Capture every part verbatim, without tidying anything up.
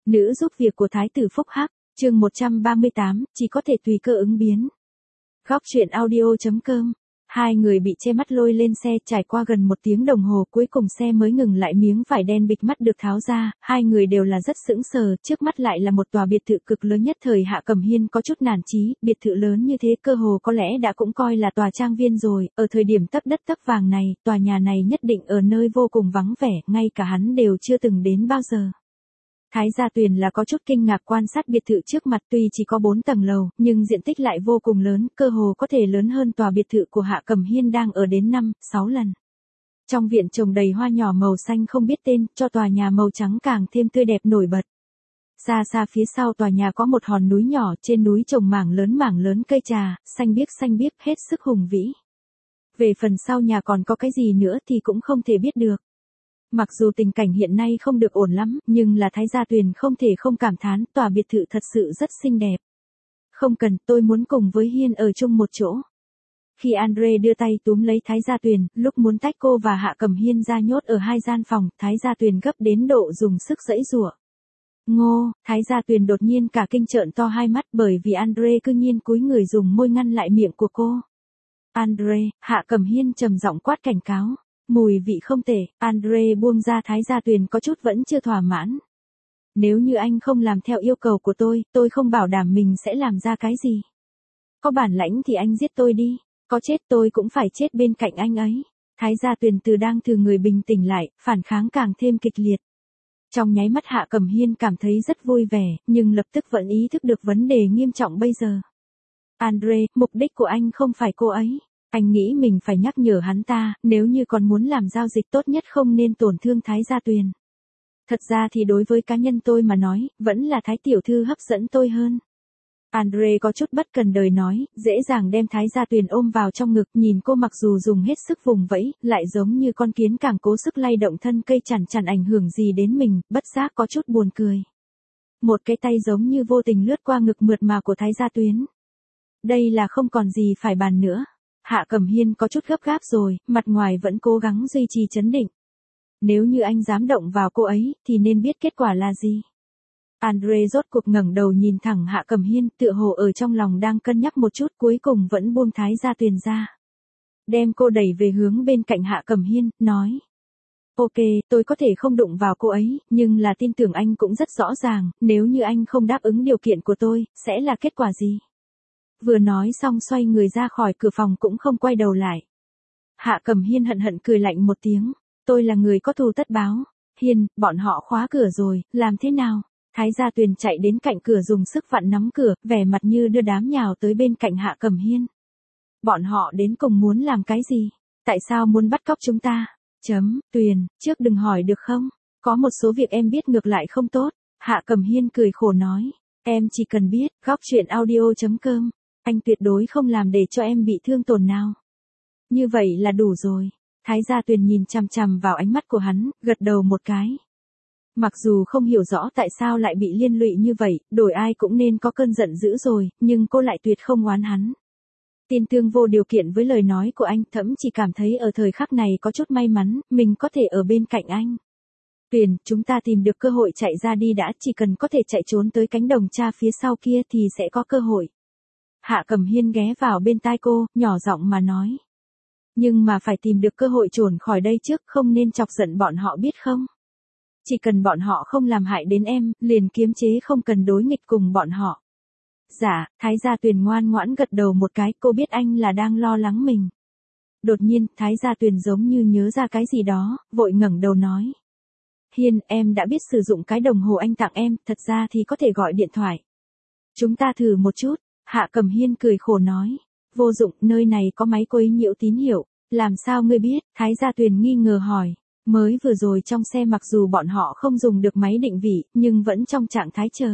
Nữ giúp việc của Thái tử Phúc Hắc, chương một trăm ba mươi tám, chỉ có thể tùy cơ ứng biến. Góc truyện audio.com. Hai người bị che mắt lôi lên xe, trải qua gần một tiếng đồng hồ cuối cùng xe mới ngừng lại, miếng vải đen bịt mắt được tháo ra, hai người đều là rất sững sờ, trước mắt lại là một tòa biệt thự cực lớn nhất thời Hạ Cẩm Hiên có chút nản chí, biệt thự lớn như thế cơ hồ có lẽ đã cũng coi là tòa trang viên rồi, ở thời điểm tấp đất tấp vàng này, tòa nhà này nhất định ở nơi vô cùng vắng vẻ, ngay cả hắn đều chưa từng đến bao giờ. Thái Gia Tuyền là có chút kinh ngạc quan sát biệt thự trước mặt, tuy chỉ có bốn tầng lầu, nhưng diện tích lại vô cùng lớn, cơ hồ có thể lớn hơn tòa biệt thự của Hạ Cẩm Hiên đang ở đến năm, sáu lần. Trong viện trồng đầy hoa nhỏ màu xanh không biết tên, cho tòa nhà màu trắng càng thêm tươi đẹp nổi bật. Xa xa phía sau tòa nhà có một hòn núi nhỏ, trên núi trồng mảng lớn mảng lớn cây trà, xanh biếc xanh biếc hết sức hùng vĩ. Về phần sau nhà còn có cái gì nữa thì cũng không thể biết được. Mặc dù tình cảnh hiện nay không được ổn lắm, nhưng là Thái Gia Tuyền không thể không cảm thán, tòa biệt thự thật sự rất xinh đẹp. Không cần, tôi muốn cùng với Hiên ở chung một chỗ. Khi Andre đưa tay túm lấy Thái Gia Tuyền, lúc muốn tách cô và Hạ Cẩm Hiên ra nhốt ở hai gian phòng, Thái Gia Tuyền gấp đến độ dùng sức giãy giụa. Ngô, Thái Gia Tuyền đột nhiên cả kinh trợn to hai mắt bởi vì Andre cư nhiên cúi người dùng môi ngăn lại miệng của cô. Andre, Hạ Cẩm Hiên trầm giọng quát cảnh cáo. Mùi vị không tệ, Andre buông ra Thái Gia Tuyền có chút vẫn chưa thỏa mãn. Nếu như anh không làm theo yêu cầu của tôi, tôi không bảo đảm mình sẽ làm ra cái gì. Có bản lãnh thì anh giết tôi đi, có chết tôi cũng phải chết bên cạnh anh ấy. Thái Gia Tuyền từ đang từ người bình tĩnh lại, phản kháng càng thêm kịch liệt. Trong nháy mắt Hạ Cẩm Hiên cảm thấy rất vui vẻ, nhưng lập tức vẫn ý thức được vấn đề nghiêm trọng bây giờ. Andre, mục đích của anh không phải cô ấy. Anh nghĩ mình phải nhắc nhở hắn ta, nếu như còn muốn làm giao dịch tốt nhất không nên tổn thương Thái Gia Tuyền. Thật ra thì đối với cá nhân tôi mà nói, vẫn là Thái Tiểu Thư hấp dẫn tôi hơn. Andre có chút bất cần đời nói, dễ dàng đem Thái Gia Tuyền ôm vào trong ngực, nhìn cô mặc dù dùng hết sức vùng vẫy, lại giống như con kiến càng cố sức lay động thân cây chẳng chẳng ảnh hưởng gì đến mình, bất giác có chút buồn cười. Một cái tay giống như vô tình lướt qua ngực mượt mà của Thái Gia Tuyền. Đây là không còn gì phải bàn nữa. Hạ Cẩm Hiên có chút gấp gáp rồi, mặt ngoài vẫn cố gắng duy trì trấn định. Nếu như anh dám động vào cô ấy, thì nên biết kết quả là gì. Andre rốt cuộc ngẩng đầu nhìn thẳng Hạ Cẩm Hiên, tựa hồ ở trong lòng đang cân nhắc một chút, cuối cùng vẫn buông Thái Gia Tuyền ra. Đem cô đẩy về hướng bên cạnh Hạ Cẩm Hiên, nói. Ok, tôi có thể không đụng vào cô ấy, nhưng là tin tưởng anh cũng rất rõ ràng, nếu như anh không đáp ứng điều kiện của tôi, sẽ là kết quả gì. Vừa nói xong xoay người ra khỏi cửa phòng cũng không quay đầu lại. Hạ Cẩm Hiên hận hận cười lạnh một tiếng. Tôi là người có thù tất báo. Hiên, bọn họ khóa cửa rồi, làm thế nào? Thái Gia Tuyền chạy đến cạnh cửa dùng sức vặn nắm cửa, vẻ mặt như đưa đám nhào tới bên cạnh Hạ Cẩm Hiên. Bọn họ đến cùng muốn làm cái gì? Tại sao muốn bắt cóc chúng ta? Chấm, Tuyền, trước đừng hỏi được không? Có một số việc em biết ngược lại không tốt. Hạ Cẩm Hiên cười khổ nói. Em chỉ cần biết, góc truyện audio.com. Anh tuyệt đối không làm để cho em bị thương tổn nào. Như vậy là đủ rồi. Thái Gia Tuyền nhìn chằm chằm vào ánh mắt của hắn, gật đầu một cái. Mặc dù không hiểu rõ tại sao lại bị liên lụy như vậy, đổi ai cũng nên có cơn giận dữ rồi, nhưng cô lại tuyệt không oán hắn. Tin tương vô điều kiện với lời nói của anh, thậm chỉ cảm thấy ở thời khắc này có chút may mắn, mình có thể ở bên cạnh anh. Tuyền, chúng ta tìm được cơ hội chạy ra đi đã, chỉ cần có thể chạy trốn tới cánh đồng cha phía sau kia thì sẽ có cơ hội. Hạ Cẩm Hiên ghé vào bên tai cô, nhỏ giọng mà nói. Nhưng mà phải tìm được cơ hội trốn khỏi đây trước, không nên chọc giận bọn họ biết không? Chỉ cần bọn họ không làm hại đến em, liền kiềm chế không cần đối nghịch cùng bọn họ. Dạ, Thái Gia Tuyền ngoan ngoãn gật đầu một cái, cô biết anh là đang lo lắng mình. Đột nhiên, Thái Gia Tuyền giống như nhớ ra cái gì đó, vội ngẩng đầu nói. Hiên, em đã biết sử dụng cái đồng hồ anh tặng em, thật ra thì có thể gọi điện thoại. Chúng ta thử một chút. Hạ Cẩm Hiên cười khổ nói. Vô dụng, nơi này có máy quấy nhiễu tín hiệu. Làm sao ngươi biết? Thái Gia Tuyền nghi ngờ hỏi. Mới vừa rồi trong xe mặc dù bọn họ không dùng được máy định vị, nhưng vẫn trong trạng thái chờ.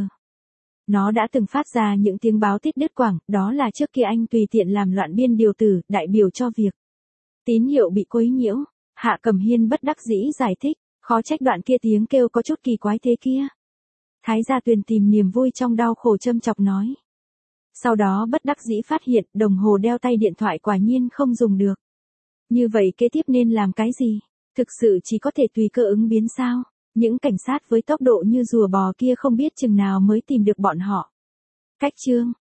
Nó đã từng phát ra những tiếng báo tiết đứt quãng, đó là trước kia anh tùy tiện làm loạn biên điều tử, đại biểu cho việc. Tín hiệu bị quấy nhiễu. Hạ Cẩm Hiên bất đắc dĩ giải thích, khó trách đoạn kia tiếng kêu có chút kỳ quái thế kia. Thái Gia Tuyền tìm niềm vui trong đau khổ châm chọc nói. Sau đó bất đắc dĩ phát hiện đồng hồ đeo tay điện thoại quả nhiên không dùng được. Như vậy kế tiếp nên làm cái gì? Thực sự chỉ có thể tùy cơ ứng biến sao? Những cảnh sát với tốc độ như rùa bò kia không biết chừng nào mới tìm được bọn họ. Cách chương